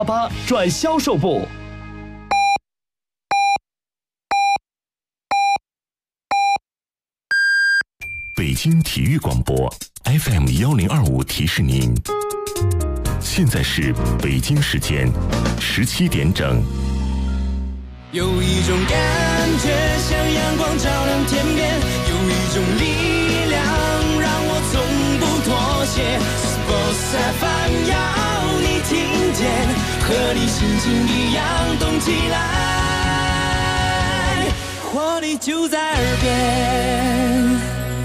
88转销售部。 北京体育广播 FM1025提示您，现在是北京时间17点整。 有一种感觉像阳光照亮天边，有一种力量让我从不妥协。Sports FM 要你听见，和你心情一样动起来，活力就在耳边。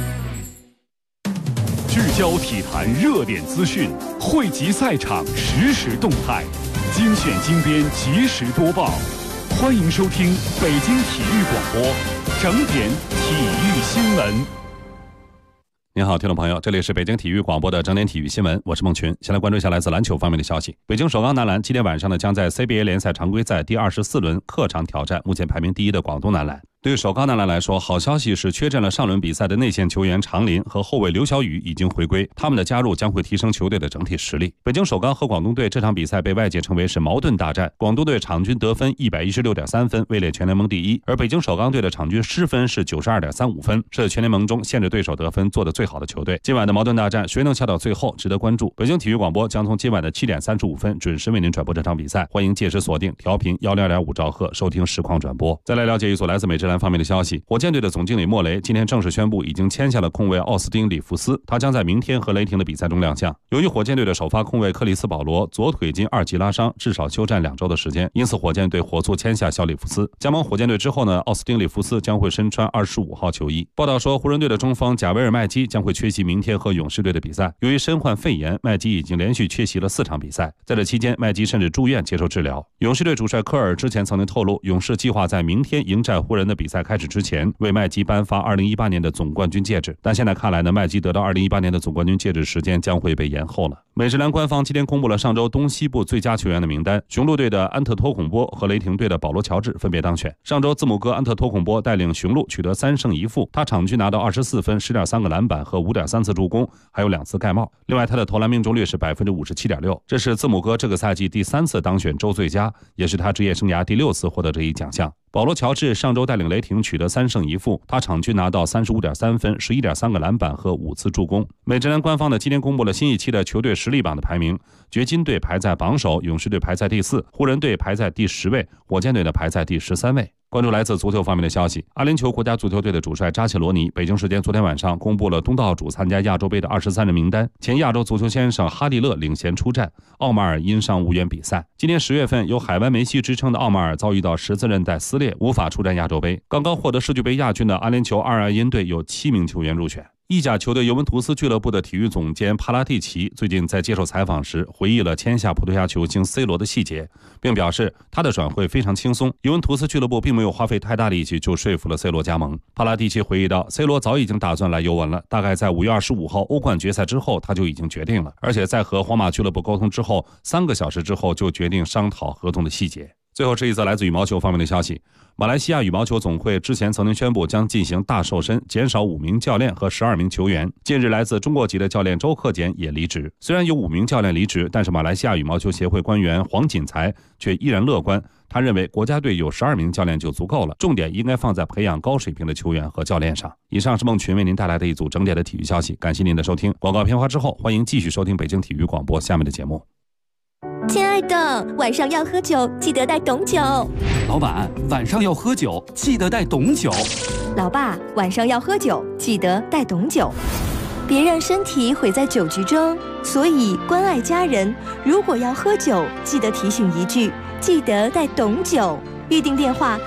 聚焦体坛热点资讯，汇集赛场实时动态，精选精编及时播报。欢迎收听北京体育广播整点体育新闻。 您好，听众朋友，这里是北京体育广播的整点体育新闻，我是孟群。先来关注一下来自篮球方面的消息。北京首钢男篮今天晚上呢，将在 CBA 联赛常规赛第24轮客场挑战目前排名第1的广东男篮。对于首钢男篮来说，好消息是缺阵了上轮比赛的内线球员常林和后卫刘晓宇已经回归，他们的加入将会提升球队的整体实力。北京首钢和广东队这场比赛被外界称为是矛盾大战，广东队场均得分 116.3 分，位列全联盟第1，而北京首钢队的场均失分是 92.35 分，是全联盟中限制对手得分做得最好的球队。今晚的矛盾大战谁能笑到最后值得关注。北京体育广播将从今晚的7点35分准时为您转播这场比赛，欢迎届时锁定调频102.5兆赫收听实况转播。再来了解一组来自美职篮方面的消息。火箭队的总经理莫雷今天正式宣布，已经签下了控卫奥斯汀·里弗斯，他将在明天和雷霆的比赛中亮相。由于火箭队的首发控卫克里斯·保罗左腿筋2级拉伤，至少休战2周的时间，因此火箭队火速签下小里弗斯。加盟火箭队之后呢，奥斯汀·里弗斯将会身穿25号球衣。报道说，湖人队的中锋贾维尔·麦基将会缺席明天和勇士队的比赛。由于身患肺炎，麦基已经连续缺席了4场比赛，在这期间，麦基甚至住院接受治疗。勇士队主帅科尔之前曾经透露，勇士计划在明天迎战湖人的比赛开始之前，为麦基颁发2018年的总冠军戒指，但现在看来呢，麦基得到2018年的总冠军戒指时间将会被延后了。美职篮官方今天公布了上周东西部最佳球员的名单，雄鹿队的安特托孔波和雷霆队的保罗乔治分别当选。上周字母哥安特托孔波带领雄鹿取得3胜1负，他场均拿到24分、10.3个篮板和5.3次助攻，还有2次盖帽。另外，他的投篮命中率是 57.6%， 这是字母哥这个赛季第3次当选周最佳，也是他职业生涯第6次获得这一奖项。保罗乔治上周带领雷霆取得3胜1负，他场均拿到35.3分、11.3个篮板和5次助攻。美职篮官方呢今天公布了新一期的球队实力榜的排名，掘金队排在榜首，勇士队排在第4，湖人队排在第10位，火箭队呢排在第13位。关注来自足球方面的消息，阿联酋国家足球队的主帅扎切罗尼北京时间昨天晚上公布了东道主参加亚洲杯的23人名单，前亚洲足球先生哈利勒领衔出战，奥马尔因伤无缘比赛。今年10月份有海湾梅西之称的奥马尔遭遇到十字韧带撕裂，无法出战亚洲杯。刚刚获得世俱杯亚军的阿联酋阿尔因队有7名球员入选。意甲球队尤文图斯俱乐部的体育总监帕拉蒂奇最近在接受采访时回忆了签下葡萄牙球星 C 罗的细节，并表示他的转会非常轻松，尤文图斯俱乐部并没有花费太大力气就说服了 C 罗加盟。帕拉蒂奇回忆到 C 罗早已经打算来尤文了，大概在5月25号欧冠决赛之后他就已经决定了，而且在和皇马俱乐部沟通之后3个小时之后就决定商讨合同的细节。最后是一则来自羽毛球方面的消息，马来西亚羽毛球总会之前曾经宣布将进行大瘦身，减少5名教练和12名球员。近日来自中国籍的教练周克俭也离职，虽然有5名教练离职，但是马来西亚羽毛球协会官员黄锦才却依然乐观，他认为国家队有12名教练就足够了，重点应该放在培养高水平的球员和教练上。以上是孟群为您带来的一组整点的体育消息，感谢您的收听。广告片花之后，欢迎继续收听北京体育广播下面的节目。 亲爱的，晚上要喝酒，记得带懂酒。 老板，晚上要喝酒，记得带懂酒。 老爸，晚上要喝酒，记得带懂酒。别让身体毁在酒局中，所以关爱家人，如果要喝酒，记得提醒一句，记得带懂酒。预订电话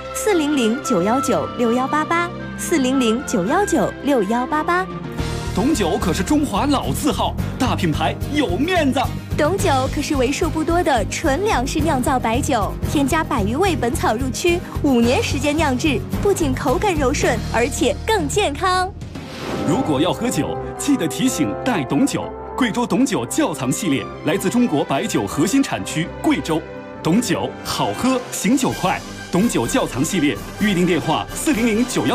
400-919-6188，400-919-6188。 懂酒可是中华老字号，大品牌有面子。 懂酒可是为数不多的纯粮食酿造白酒，添加100余味本草入曲，5年时间酿制，不仅口感柔顺，而且更健康。 如果要喝酒，记得提醒带懂酒。贵州懂酒窖藏系列来自中国白酒核心产区贵州，懂酒好喝，醒酒快。懂酒窖藏系列预订电话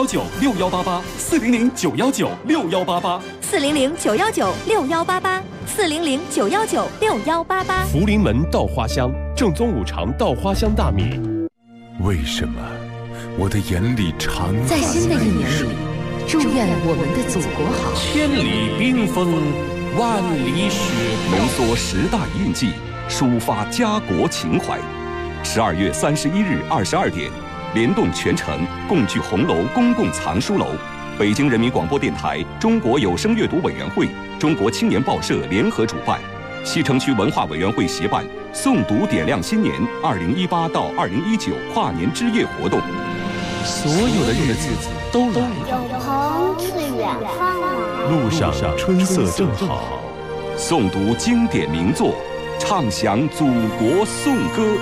400-919-6188，400-919-6188，400-919-6188。 400-919-6188。 福临门稻花香，正宗五常稻花香大米。 为什么我的眼里常在新的一年里，祝愿我们的祖国好。 千里冰封，万里雪浓缩10大印记，抒发家国情怀。12月31日22点，联动全城共聚红楼公共藏书楼，北京人民广播电台、中国有声阅读委员会、中国青年报社联合主办，西城区文化委员会协办诵读点亮新年2018到2019跨年之夜活动。 所有的日子都来， 有朋自远方来， 路上春色正好。 诵读经典名作，唱响祖国颂歌。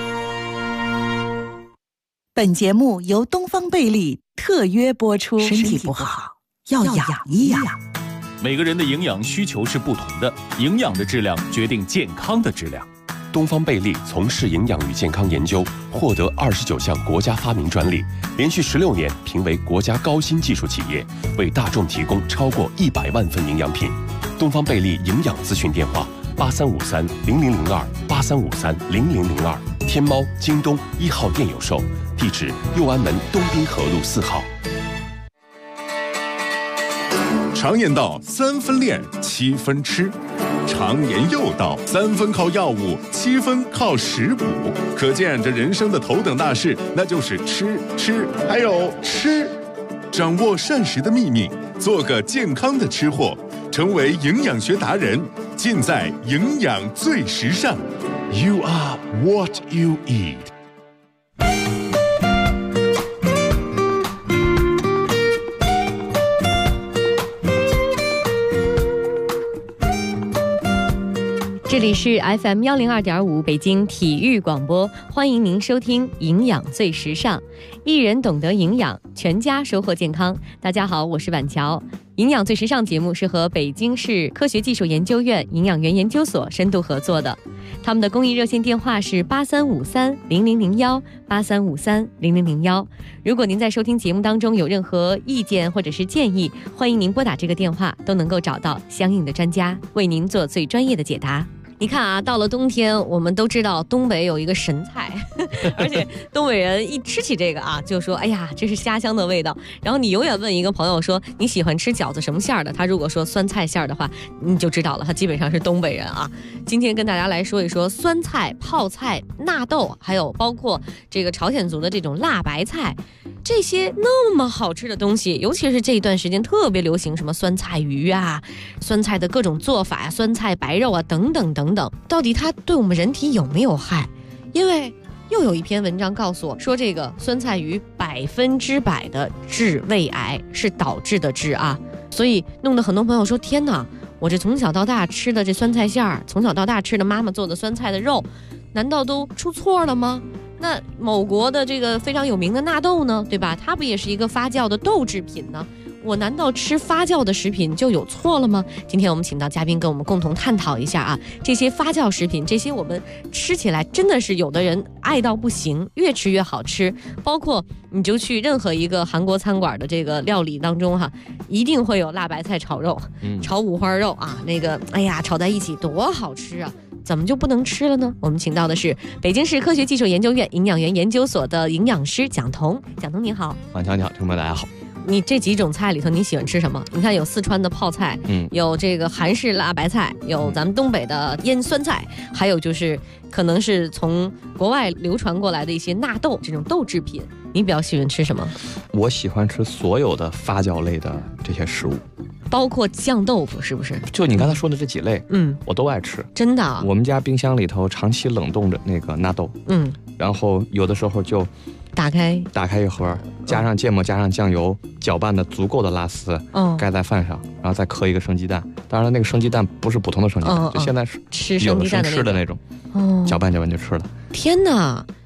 本节目由东方贝利特约播出。身体不好要养一养。 每个人的营养需求是不同的，营养的质量决定健康的质量。 东方贝利从事营养与健康研究，获得29项国家发明专利，连续16年评为国家高新技术企业，为大众提供超过100万份营养品。东方贝利营养咨询电话83530002，83530002，天猫、京东1号店有售，地址右安门东滨河路4号。 常言道3分练7分吃，常言又道3分靠药物7分靠食补，可见这人生的头等大事那就是吃还有吃。掌握膳食的秘密，做个健康的吃货，成为营养学达人，尽在营养最时尚。 You are what you eat。 这里是 FM 102.5北京体育广播，欢迎您收听营养最时尚，一人懂得营养，全家收获健康。大家好，我是婉乔。营养最时尚节目是和北京市科学技术研究院营养员研究所深度合作的，他们的公益热线电话是83530001，83530001。如果您在收听节目当中有任何意见或者是建议，欢迎您拨打这个电话，都能够找到相应的专家为您做最专业的解答。你看啊，到了冬天，我们都知道东北有一个神菜，而且东北人一吃起这个啊，就说哎呀，这是家乡的味道。然后你永远问一个朋友说你喜欢吃饺子什么馅儿的，他如果说酸菜馅儿的话，你就知道了，他基本上是东北人啊。今天跟大家来说一说酸菜、泡菜、纳豆，还有包括这个朝鲜族的这种辣白菜。这些那么好吃的东西，尤其是这一段时间特别流行什么酸菜鱼啊，酸菜的各种做法呀，酸菜白肉啊，等等等等，到底它对我们人体有没有害？因为又有一篇文章告诉我说，这个酸菜鱼100%的致胃癌，是导致的致啊，所以弄得很多朋友说，天哪，我这从小到大吃的这酸菜馅儿，从小到大吃的妈妈做的酸菜的肉，难道都出错了吗？那某国的这个非常有名的纳豆呢，对吧？它不也是一个发酵的豆制品呢？我难道吃发酵的食品就有错了吗？今天我们请到嘉宾跟我们共同探讨一下啊，这些发酵食品，这些我们吃起来真的是有的人爱到不行，越吃越好吃。包括你就去任何一个韩国餐馆的这个料理当中哈，一定会有辣白菜炒肉，炒五花肉啊，那个哎呀炒在一起多好吃啊！怎么就不能吃了呢？我们请到的是北京市科学技术研究院营养员研究所的营养师蒋彤。蒋彤您好。 婉乔你好，听众们大家好。 你这几种菜里头你喜欢吃什么？你看有四川的泡菜，有这个韩式辣白菜，有咱们东北的腌酸菜，还有就是可能是从国外流传过来的一些纳豆这种豆制品。你比较喜欢吃什么？ 我喜欢吃所有的发酵类的这些食物， 包括酱豆腐，是不是？ 就你刚才说的这几类，我都爱吃。 真的啊？ 我们家冰箱里头长期冷冻着那个纳豆，然后有的时候就打开一盒，加上芥末，加上酱油，搅拌的足够的拉丝，盖在饭上，然后再磕一个生鸡蛋。当然，那个生鸡蛋不是普通的生鸡蛋，就现在是吃生鸡蛋的那种，搅拌就吃了。 天哪！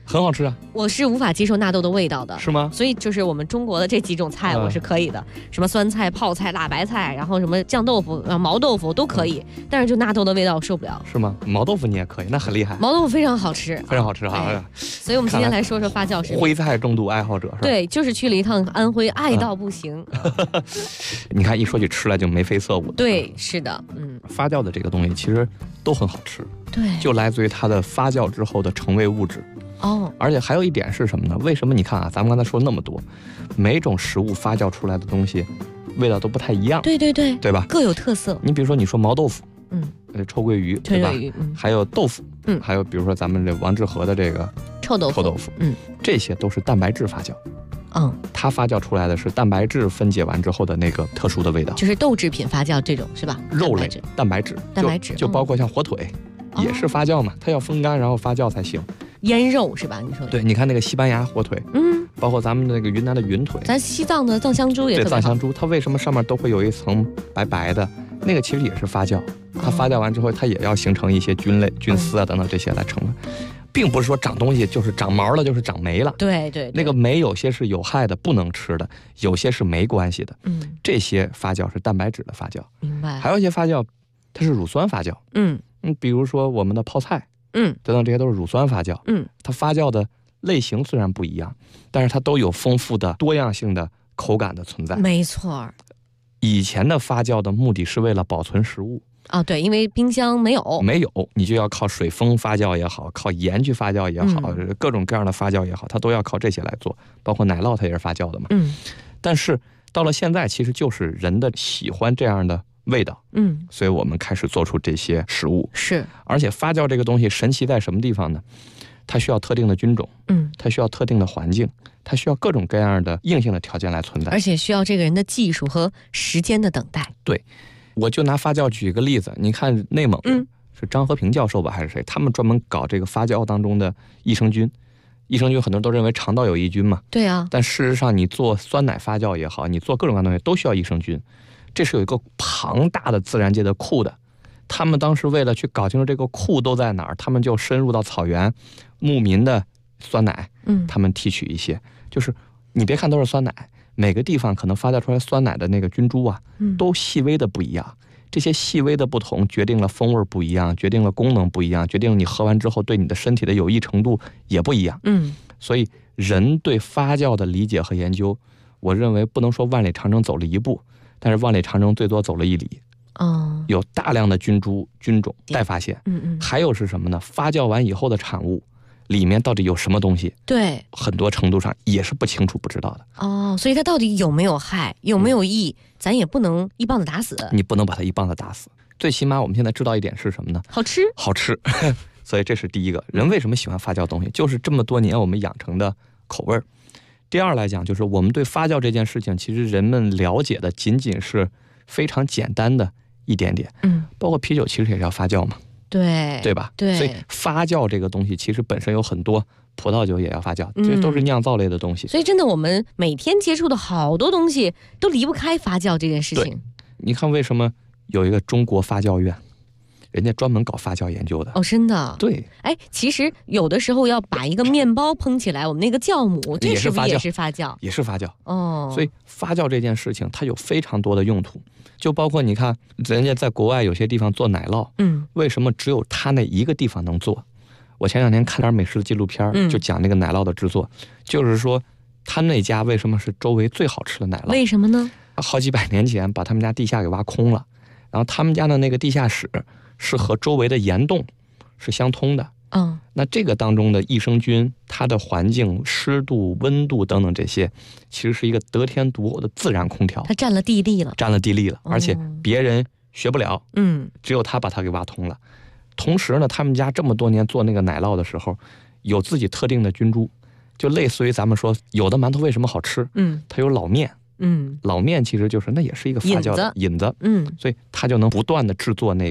很好吃啊。 我是无法接受纳豆的味道的， 是吗？ 所以就是我们中国的这几种菜我是可以的，什么酸菜、泡菜、辣白菜，然后什么酱豆腐、毛豆腐都可以，但是就纳豆的味道我受不了。 是吗？毛豆腐你也可以，那很厉害。 毛豆腐非常好吃， 非常好吃哈。 所以我们今天来说说发酵食品。 徽菜重度爱好者是吧？ 对，就是去了一趟安徽，爱到不行。 你看一说起吃来就眉飞色舞。 对，是的， 发酵的这个东西其实都很好吃， 对， 就来自于它的发酵之后的成为物质。而且还有一点是什么呢？为什么你看啊，咱们刚才说那么多，每种食物发酵出来的东西味道都不太一样。 对对对， 对吧？ 各有特色。 你比如说你说毛豆腐，臭鳜鱼，对吧？还有豆腐，还有比如说咱们这王致和的这个臭豆腐， 这些都是蛋白质发酵。它发酵出来的是蛋白质分解完之后的那个特殊的味道， 就是豆制品发酵这种是吧？ 肉类蛋白质就包括像火腿，也是发酵嘛，它要风干然后发酵才行。 腌肉是吧？你说的对，你看那个西班牙火腿，包括咱们那个云南的云腿， 咱西藏的藏香猪也特别好。 藏香猪它为什么上面都会有一层白白的？那个其实也是发酵，它发酵完之后，它也要形成一些菌类、菌丝啊等等这些来成分，并不是说长东西就是长毛了就是长霉了。 对对， 那个霉有些是有害的，不能吃的，有些是没关系的。这些发酵是蛋白质的发酵， 明白？ 还有一些发酵，它是乳酸发酵。比如说我们的泡菜。等等，这些都是乳酸发酵。它发酵的类型虽然不一样，但是它都有丰富的多样性的口感的存在。 没错。 以前的发酵的目的是为了保存食物。 对，因为冰箱没有， 你就要靠水封发酵也好，靠盐去发酵也好，各种各样的发酵也好，它都要靠这些来做。包括奶酪它也是发酵的嘛。但是到了现在，其实就是人的喜欢这样的味道，所以我们开始做出这些食物。 是， 而且发酵这个东西神奇在什么地方呢？它需要特定的菌种，它需要特定的环境，它需要各种各样的硬性的条件来存在， 而且需要这个人的技术和时间的等待。 对，我就拿发酵举一个例子，你看内蒙，是张和平教授吧还是谁？他们专门搞这个发酵当中的益生菌。益生菌很多人都认为肠道有益菌嘛， 对啊， 但事实上你做酸奶发酵也好，你做各种各样的东西都需要益生菌。这是有一个庞大的自然界的库的，他们当时为了去搞清楚这个库都在哪儿，他们就深入到草原，牧民的酸奶，他们提取一些，就是你别看都是酸奶，每个地方可能发酵出来酸奶的那个菌株啊，都细微的不一样。这些细微的不同决定了风味不一样，决定了功能不一样，决定了你喝完之后对你的身体的有益程度也不一样。所以人对发酵的理解和研究，我认为不能说万里长征走了一步，但是万里长征最多走了1里。有大量的菌株菌种待发现。还有是什么呢？发酵完以后的产物里面到底有什么东西？对，很多程度上也是不清楚不知道的。 所以它到底有没有害，有没有益，咱也不能一棒子打死。 你不能把它一棒子打死。最起码我们现在知道一点是什么呢？ 好吃， 好吃。所以这是第一个，人为什么喜欢发酵东西，就是这么多年我们养成的口味。第二来讲，就是我们对发酵这件事情，其实人们了解的仅仅是非常简单的一点点。包括啤酒其实也是要发酵嘛。对吧？对，所以发酵这个东西其实本身有很多，葡萄酒也要发酵，这都是酿造类的东西。 所以真的，我们每天接触的好多东西都离不开发酵这件事情。 对，你看为什么有一个中国发酵院，人家专门搞发酵研究的。 真的？ 对。 其实有的时候要把一个面包烹起来，我们那个酵母，这是不是也是发酵？ 也是发酵。所以发酵这件事情，它有非常多的用途。就包括你看，人家在国外有些地方做奶酪，为什么只有他那一个地方能做？我前2天看点美食纪录片，就讲那个奶酪的制作，就是说他那家为什么是周围最好吃的奶酪？ 为什么呢？ 好几百年前把他们家地下给挖空了，然后他们家的那个地下室是和周围的岩洞是相通的。那这个当中的益生菌，它的环境、湿度、温度等等这些，其实是一个得天独厚的自然空调。 它占了地利了， 而且别人学不了。只有他把它给挖通了。同时呢，他们家这么多年做那个奶酪的时候，有自己特定的菌株，就类似于咱们说有的馒头为什么好吃？它有老面。老面其实就是那也是一个发酵的引子。所以它就能不断的制作那个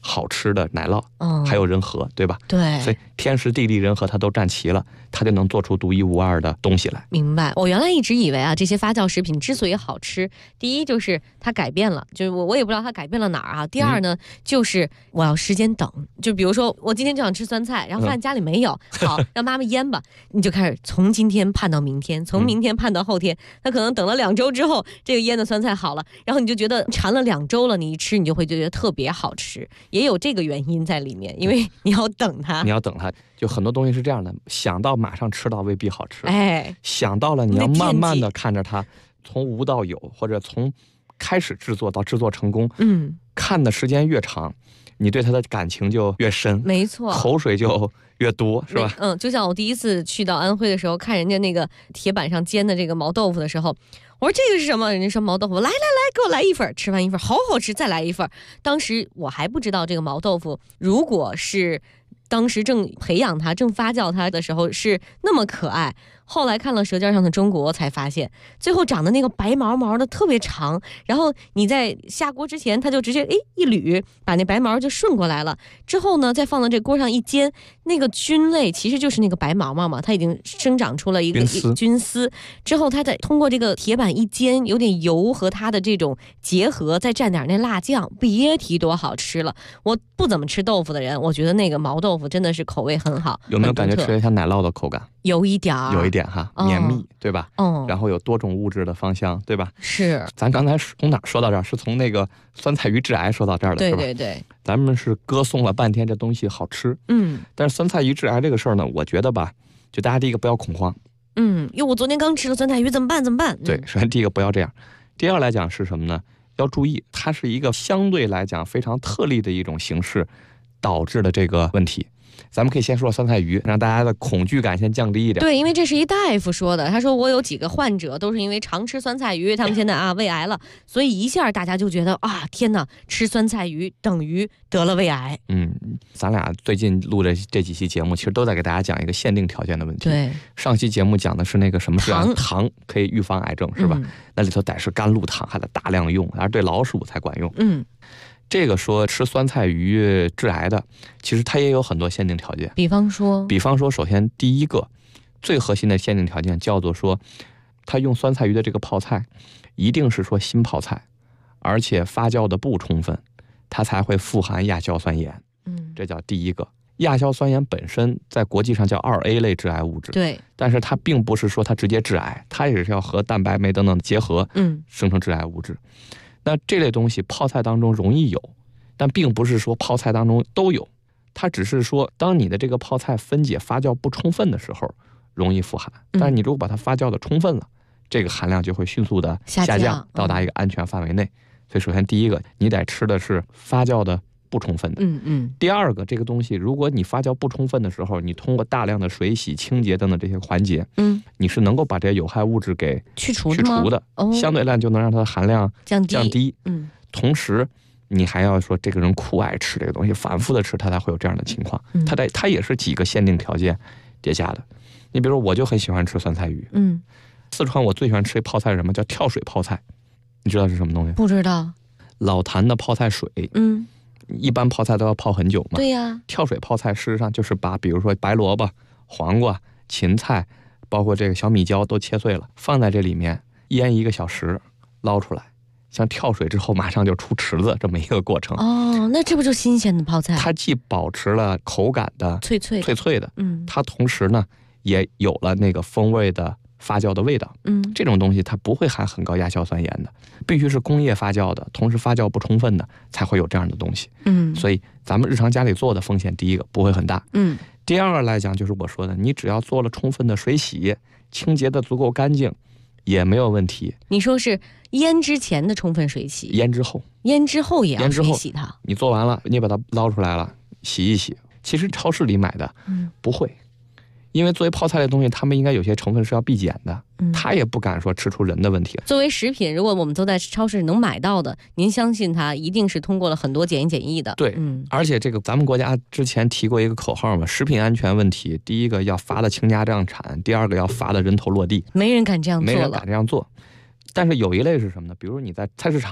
好吃的奶酪，还有人和，对吧？ 对， 所以天时地利人和它都占齐了，它就能做出独一无二的东西来。 明白。我原来一直以为啊，这些发酵食品之所以好吃，第一就是它改变了，就是我也不知道它改变了哪儿啊。第二呢，就是我要时间等，就比如说我今天就想吃酸菜，然后发现家里没有，好让妈妈腌吧，你就开始从今天盼到明天，从明天盼到后天，那可能等了2周之后，这个腌的酸菜好了，然后你就觉得馋了2周了，你一吃你就会觉得特别好吃，也有这个原因在里面，因为你要等它， 就很多东西是这样的，想到马上吃到未必好吃， 哎， 想到了你要慢慢的看着它从无到有，或者从开始制作到制作成功，看的时间越长，你对它的感情就越深， 没错， 口水就越多，是吧？ 就像我第一次去到安徽的时候，看人家那个铁板上煎的这个毛豆腐的时候，我说这个是什么？人家说毛豆腐，来，给我来一份，吃完一份，好好吃，再来一份。当时我还不知道这个毛豆腐，如果是当时正培养它、正发酵它的时候是那么可爱。后来看了《舌尖上的中国》才发现，最后长的那个白毛毛的特别长，然后你在下锅之前，它就直接一捋，把那白毛就顺过来了。之后呢，再放到这锅上一煎，那个菌类其实就是那个白毛毛嘛，它已经生长出了一个菌丝。之后它再通过这个铁板一煎，有点油和它的这种结合，再蘸点那辣酱，别提多好吃了。我不怎么吃豆腐的人，我觉得那个毛豆腐真的是口味很好。 有没有感觉吃得像奶酪的口感？ 有一点哈，绵密，对吧？然后有多种物质的芳香，对吧？ 是。 咱刚才从哪说到这儿？是从那个酸菜鱼致癌说到这儿的，是吧？ 对。 咱们是歌颂了半天这东西好吃，但是酸菜鱼致癌这个事儿呢，我觉得吧，就大家第一个不要恐慌， 因为我昨天刚吃了酸菜鱼，怎么办？ 对，首先第一个不要这样，第二来讲是什么呢？要注意，它是一个相对来讲非常特例的一种形式导致的这个问题。咱们可以先说酸菜鱼，让大家的恐惧感先降低一点。 对，因为这是一大夫说的，他说我有几个患者都是因为常吃酸菜鱼，他们现在胃癌了，所以一下大家就觉得天哪，吃酸菜鱼等于得了胃癌。 咱俩最近录的这几期节目，其实都在给大家讲一个限定条件的问题。 对， 上期节目讲的是那个什么糖可以预防癌症，是吧？那里头得是甘露糖，还得大量用，而对老鼠才管用。这个说吃酸菜鱼致癌的，其实它也有很多限定条件。 比方说， 首先第一个最核心的限定条件叫做说，它用酸菜鱼的这个泡菜，一定是说新泡菜，而且发酵的不充分，它才会富含亚硝酸盐。这叫第一个。亚硝酸盐本身在国际上叫2A 类致癌物质， 对， 但是它并不是说它直接致癌，它也是要和蛋白酶等等结合，生成致癌物质。那这类东西泡菜当中容易有，但并不是说泡菜当中都有，它只是说当你的这个泡菜分解发酵不充分的时候容易富含，但是你如果把它发酵的充分了，这个含量就会迅速的下降，到达一个安全范围内。所以首先第一个，你得吃的是发酵的不充分的。第二个，这个东西如果你发酵不充分的时候，你通过大量的水洗、清洁等等这些环节，你是能够把这些有害物质给去除的，相对来就能让它的含量降低。同时你还要说这个人酷爱吃这个东西，反复的吃，他才会有这样的情况。它也是几个限定条件叠加的。你比如说，我就很喜欢吃酸菜鱼。四川我最喜欢吃泡菜是什么？叫跳水泡菜。你知道是什么东西？ 不知道。 老坛的泡菜水。一般泡菜都要泡很久嘛。 对呀。 跳水泡菜事实上就是把比如说白萝卜、黄瓜、芹菜，包括这个小米椒都切碎了，放在这里面腌1个小时，捞出来，像跳水之后马上就出池子这么一个过程。 那这不就新鲜的泡菜？ 它既保持了口感的脆脆的， 它同时呢也有了那个风味的发酵的味道。这种东西它不会含很高亚硝酸盐的，必须是工业发酵的，同时发酵不充分的才会有这样的东西。所以咱们日常家里做的风险，第一个不会很大。第二个来讲，就是我说的，你只要做了充分的水洗，清洁的足够干净，也没有问题。 你说是腌之前的充分水洗， 腌之后也要水洗它。 你做完了，你把它捞出来了，洗一洗。其实超市里买的不会，因为作为泡菜的东西，他们应该有些成分是要必检的，他也不敢说吃出人的问题。 作为食品，如果我们都在超市能买到的，您相信它一定是通过了很多检疫的。 对，而且这个咱们国家之前提过一个口号嘛，食品安全问题，第一个要罚的倾家荡产，第二个要罚的人头落地。 没人敢这样做了。 但是有一类是什么呢？比如你在菜市场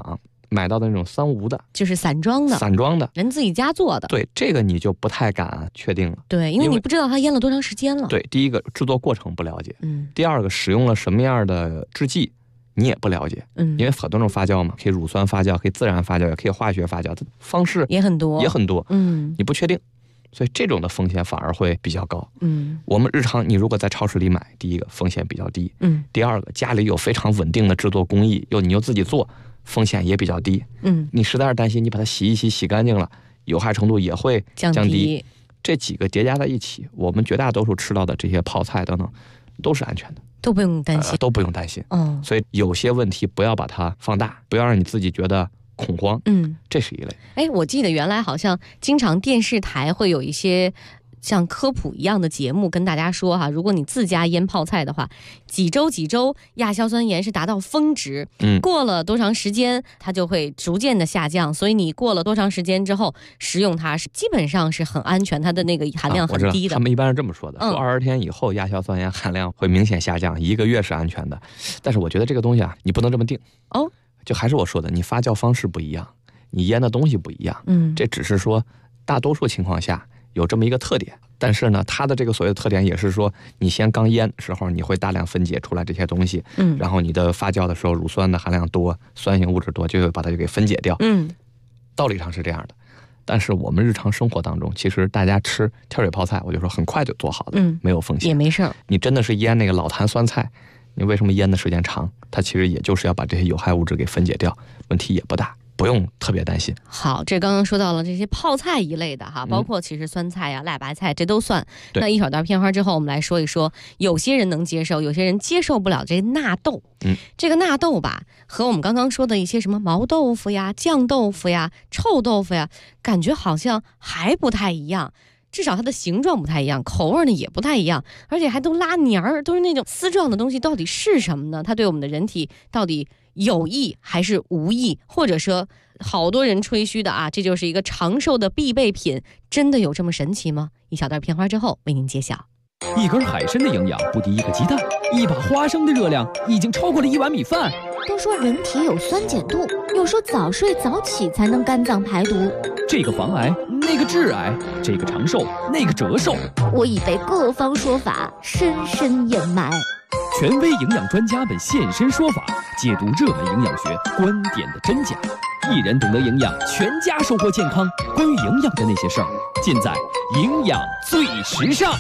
买到的那种3无的， 就是散装的，人自己家做的。 对，这个你就不太敢确定了。 对，因为你不知道它腌了多长时间了。 对，第一个制作过程不了解，第二个使用了什么样的制剂你也不了解，因为很多种发酵嘛，可以乳酸发酵，可以自然发酵，也可以化学发酵，它方式也很多， 你不确定。所以这种的风险反而会比较高。我们日常你如果在超市里买，第一个风险比较低，第二个家里有非常稳定的制作工艺，你又自己做，风险也比较低。你实在是担心你把它洗一洗，洗干净了，有害程度也会降低。这几个叠加在一起，我们绝大多数吃到的这些泡菜等等都是安全的， 都不用担心， 都不用担心。所以有些问题不要把它放大，不要让你自己觉得恐慌，这是一类。 我记得原来好像经常电视台会有一些像科普一样的节目跟大家说哈，如果你自家腌泡菜的话，几周亚硝酸盐是达到峰值，过了多长时间它就会逐渐的下降，所以你过了多长时间之后食用它是基本上是很安全，它的那个含量很低的。 他们一般是这么说的，说20天以后亚硝酸盐含量会明显下降，1个月是安全的。但是我觉得这个东西你不能这么定哦。 就还是我说的，你发酵方式不一样，你腌的东西不一样，这只是说大多数情况下有这么一个特点。但是呢，它的这个所谓的特点也是说，你先刚腌时候你会大量分解出来这些东西，然后你的发酵的时候乳酸的含量多，酸性物质多，就会把它给分解掉，道理上是这样的。但是我们日常生活当中，其实大家吃跳水泡菜，我就说很快就做好了，没有风险， 也没事儿。 你真的是腌那个老坛酸菜，你为什么腌的时间长？它其实也就是要把这些有害物质给分解掉，问题也不大，不用特别担心。 好，这刚刚说到了这些泡菜一类的哈，包括其实酸菜呀、辣白菜这都算。那一小段片花之后，我们来说一说，有些人能接受，有些人接受不了这纳豆。这个纳豆吧，和我们刚刚说的一些什么毛豆腐呀、酱豆腐呀、臭豆腐呀，感觉好像还不太一样。至少它的形状不太一样，口味呢也不太一样，而且还都拉黏儿，都是那种丝状的东西，到底是什么呢？它对我们的人体到底有益还是无益？或者说好多人吹嘘的这就是一个长寿的必备品，真的有这么神奇吗？一小段片花之后为您揭晓。 一根海参的营养不敌一个鸡蛋，一把花生的热量已经超过了1碗米饭。 都说人体有酸碱度，又说早睡早起才能肝脏排毒。 这个防癌，那个致癌，这个长寿，那个折寿。 我已被各方说法深深掩埋。 权威营养专家们现身说法，解读热门营养学观点的真假。一人懂得营养，全家收获健康。关于营养的那些事儿，尽在营养最时尚。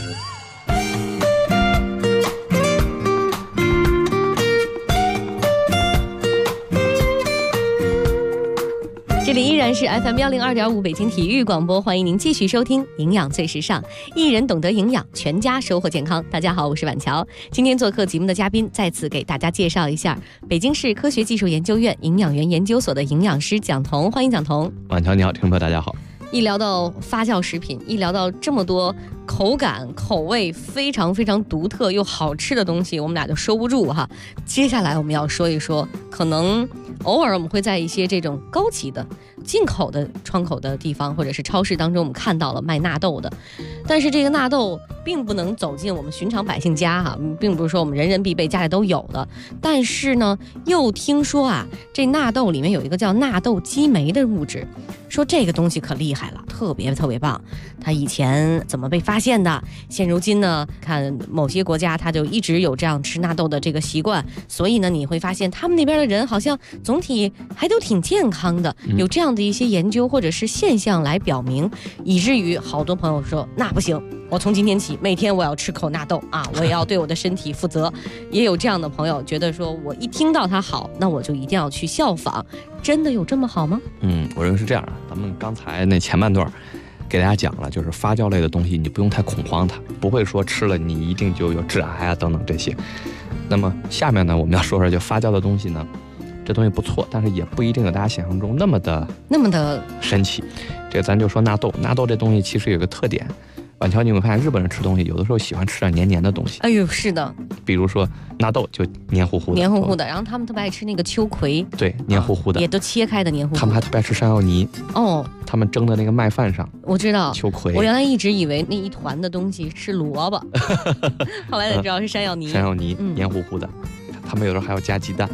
这里依然是 FM102.5 北京体育广播，欢迎您继续收听营养最时尚，一人懂得营养，全家收获健康。大家好，我是婉乔。今天做客节目的嘉宾，再次给大家介绍一下北京市科学技术研究院营养园研究所的营养师蒋彤，欢迎蒋彤。 婉乔你好，听众朋友大家好。 一聊到发酵食品，一聊到这么多口感口味非常非常独特又好吃的东西，我们俩就收不住哈。接下来我们要说一说，可能偶尔我们会在一些这种高级的进口的窗口的地方，或者是超市当中，我们看到了卖纳豆的，但是这个纳豆并不能走进我们寻常百姓家哈，并不是说我们人人必备，家里都有的。但是呢，又听说这纳豆里面有一个叫纳豆激酶的物质，说这个东西可厉害了，特别特别棒。它以前怎么被发现的？现如今呢，看某些国家它就一直有这样吃纳豆的这个习惯，所以呢，你会发现他们那边的人好像总体还都挺健康的，有这样的一些研究或者是现象来表明，以至于好多朋友说那不行，我从今天起每天我要吃口纳豆我也要对我的身体负责。也有这样的朋友觉得说，我一听到它好，那我就一定要去效仿。真的有这么好吗？ 我认为是这样咱们刚才那前半段给大家讲了，就是发酵类的东西你不用太恐慌它，不会说吃了你一定就有致癌等等这些。那么下面呢，我们要说说就发酵的东西呢，这东西不错，但是也不一定有大家想象中那么的神奇。这咱就说纳豆这东西其实有个特点，婉乔你会发现日本人吃东西有的时候喜欢吃点黏黏的东西。 哎呦，是的， 比如说纳豆就黏糊糊的， 然后他们特别爱吃那个秋葵， 对，黏糊糊的， 也都切开的黏糊糊的。 他们还特别爱吃山药泥他们蒸的那个麦饭上， 我知道秋葵。 我原来一直以为那一团的东西是萝卜，后来才知道是山药泥。 山药泥黏糊糊的，他们有时候还要加鸡蛋。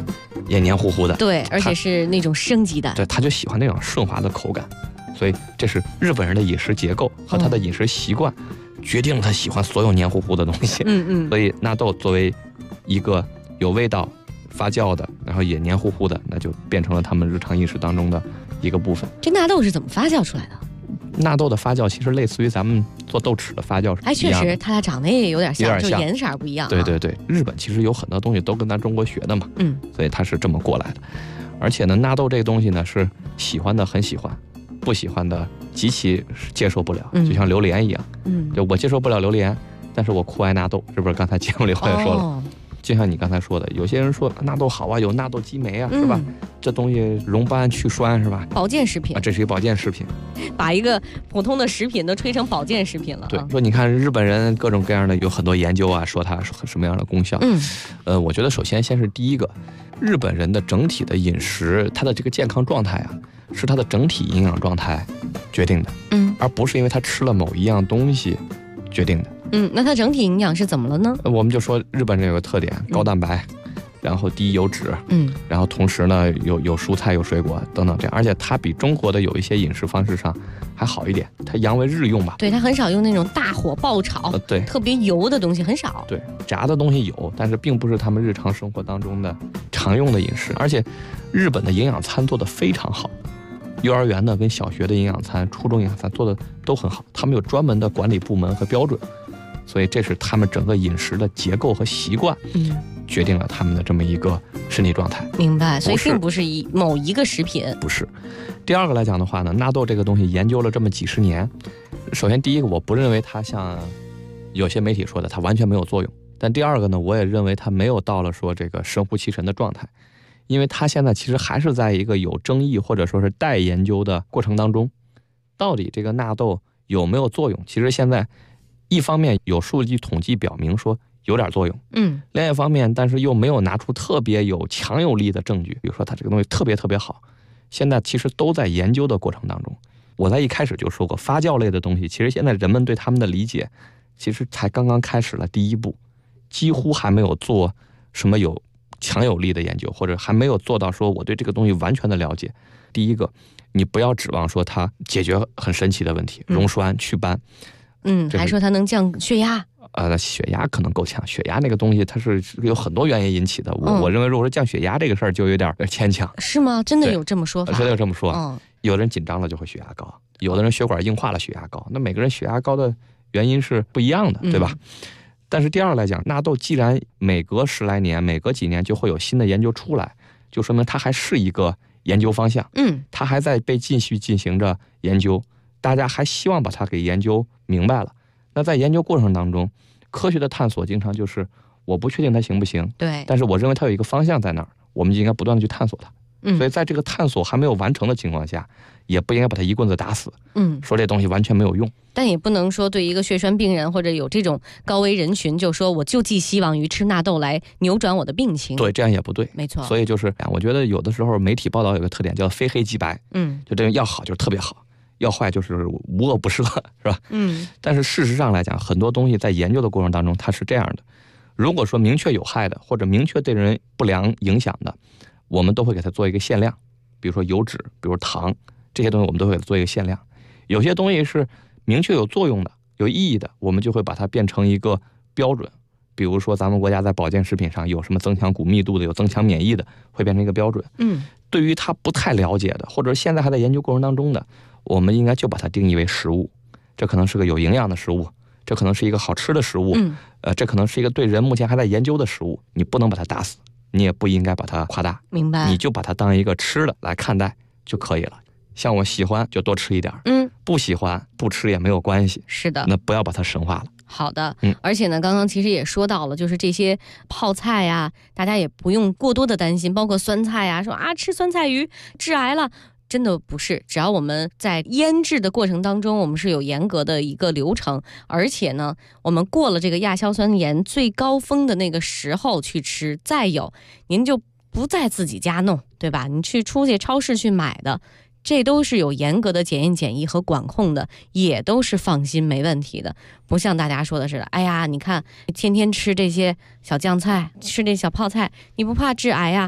也黏糊糊的。 对，而且是那种生鸡蛋。 对，他就喜欢那种顺滑的口感，所以这是日本人的饮食结构和他的饮食习惯，决定了他喜欢所有黏糊糊的东西。所以纳豆作为一个有味道、发酵的，然后也黏糊糊的，那就变成了他们日常饮食当中的一个部分。 这纳豆是怎么发酵出来的？ 纳豆的发酵其实类似于咱们做豆豉的发酵是一样的。 确实，它俩长得也有点像，就颜色不一样。 对对对，日本其实有很多东西都跟咱中国学的嘛，所以它是这么过来的。而且呢，纳豆这个东西呢，是喜欢的很喜欢，不喜欢的极其接受不了，就像榴莲一样。就我接受不了榴莲，但是我酷爱纳豆，是不是？刚才节目里我也说了。就像你刚才说的，有些人说纳豆好啊，有纳豆激酶啊，是吧？这东西溶斑去酸是吧？ 保健食品啊，这是一保健食品， 把一个普通的食品都吹成保健食品了。 对，说你看日本人各种各样的有很多研究啊，说它什么样的功效。我觉得首先是第一个，日本人的整体的饮食，他的这个健康状态啊，是他的整体营养状态决定的，而不是因为他吃了某一样东西决定的。 那它整体营养是怎么了呢？ 我们就说日本人有个特点，高蛋白，然后低油脂，然后同时呢有蔬菜有水果等等这样，而且它比中国的有一些饮食方式上还好一点，它扬为日用吧。 对，它很少用那种大火爆炒， 对， 特别油的东西很少。 对，炸的东西有，但是并不是他们日常生活当中的常用的饮食。而且日本的营养餐做得非常好，幼儿园的跟小学的营养餐、初中营养餐做的都很好，他们有专门的管理部门和标准。所以这是他们整个饮食的结构和习惯，决定了他们的这么一个身体状态。 明白，所以并不是某一个食品。 不是。第二个来讲的话呢，纳豆这个东西研究了这么几十年，首先第一个，我不认为它像有些媒体说的，它完全没有作用。但第二个呢，我也认为它没有到了说这个神乎其神的状态，因为它现在其实还是在一个有争议或者说是待研究的过程当中。到底这个纳豆有没有作用？其实现在一方面有数据统计表明说有点作用，另一方面但是又没有拿出特别有强有力的证据，比如说它这个东西特别好，现在其实都在研究的过程当中。我在一开始就说过，发酵类的东西其实现在人们对他们的理解其实才刚刚开始了第一步，几乎还没有做什么有强有力的研究，或者还没有做到说我对这个东西完全的了解。第一个，你不要指望说它解决很神奇的问题，溶栓祛斑， 还说它能降血压。 血压可能够呛，血压那个东西它是有很多原因引起的。我认为如果说降血压这个事儿就有点牵强。 是吗？真的有这么说法？ 真的有这么说。有的人紧张了就会血压高，有的人血管硬化了血压高，那每个人血压高的原因是不一样的，对吧？但是第二来讲，纳豆既然每隔10来年、每隔几年就会有新的研究出来，就说明它还是一个研究方向。它还在被继续进行着研究，大家还希望把它给研究明白了。那在研究过程当中，科学的探索经常就是我不确定它行不行， 对， 但是我认为它有一个方向在那儿，我们就应该不断的去探索它。所以在这个探索还没有完成的情况下，也不应该把它一棍子打死，说这东西完全没有用。 但也不能说对一个血栓病人或者有这种高危人群，就说我就寄希望于吃纳豆来扭转我的病情。 对，这样也不对， 没错。 所以就是我觉得有的时候媒体报道有个特点叫非黑即白，就这个要好就是特别好，要坏就是无恶不赦，是吧？但是事实上来讲，很多东西在研究的过程当中它是这样的，如果说明确有害的或者明确对人不良影响的，我们都会给它做一个限量，比如说油脂，比如糖，这些东西我们都会给它做一个限量。有些东西是明确有作用的、有意义的，我们就会把它变成一个标准。比如说咱们国家在保健食品上有什么增强骨密度的，有增强免疫的，会变成一个标准。对于它不太了解的，或者现在还在研究过程当中的，我们应该就把它定义为食物，这可能是个有营养的食物，这可能是一个好吃的食物，这可能是一个对人目前还在研究的食物，你不能把它打死，你也不应该把它夸大， 明白？ 你就把它当一个吃的来看待就可以了。像我喜欢就多吃一点，不喜欢不吃也没有关系。 是的， 那不要把它神化了。 好的，而且呢，刚刚其实也说到了，就是这些泡菜呀，大家也不用过多的担心，包括酸菜呀，说吃酸菜鱼致癌了。真的不是，只要我们在腌制的过程当中，我们是有严格的一个流程，而且呢，我们过了这个亚硝酸盐最高峰的那个时候去吃，再有您就不在自己家弄，对吧？你去出去超市去买的，这都是有严格的检验检疫和管控的，也都是放心没问题的，不像大家说的是，哎呀，你看天天吃这些小酱菜，吃这小泡菜，你不怕致癌呀？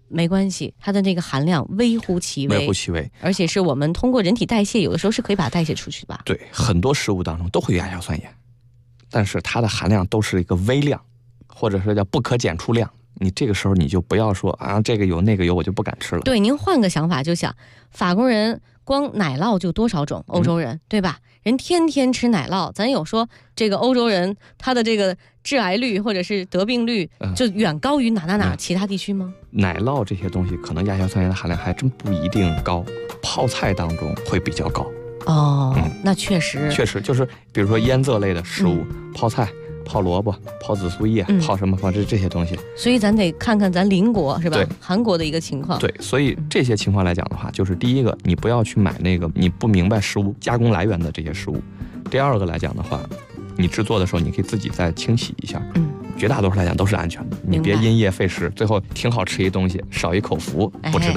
没关系，它的那个含量微乎其微，而且是我们通过人体代谢，有的时候是可以把它代谢出去的吧？ 对，很多食物当中都会有亚硝酸盐，但是它的含量都是一个微量，或者说叫不可检出量。你这个时候你就不要说啊，这个有那个有，我就不敢吃了。 对，您换个想法就想，法国人光奶酪就多少种，欧洲人、对吧？人天天吃奶酪，咱有说这个欧洲人他的这个致癌率或者是得病率就远高于哪其他地区吗？ 奶酪这些东西可能亚硝酸盐的含量还真不一定高，泡菜当中会比较高。 那确实就是比如说腌渍类的食物，泡菜、泡萝卜、泡紫苏叶、泡什么泡这些东西。 所以咱得看看咱邻国是吧？韩国的一个情况。 对，所以这些情况来讲的话，就是第一个，你不要去买那个你不明白食物加工来源的这些食物。第二个来讲的话，你制作的时候你可以自己再清洗一下。绝大多数来讲都是安全的，你别因噎废食，最后挺好吃一东西少一口福，不值当。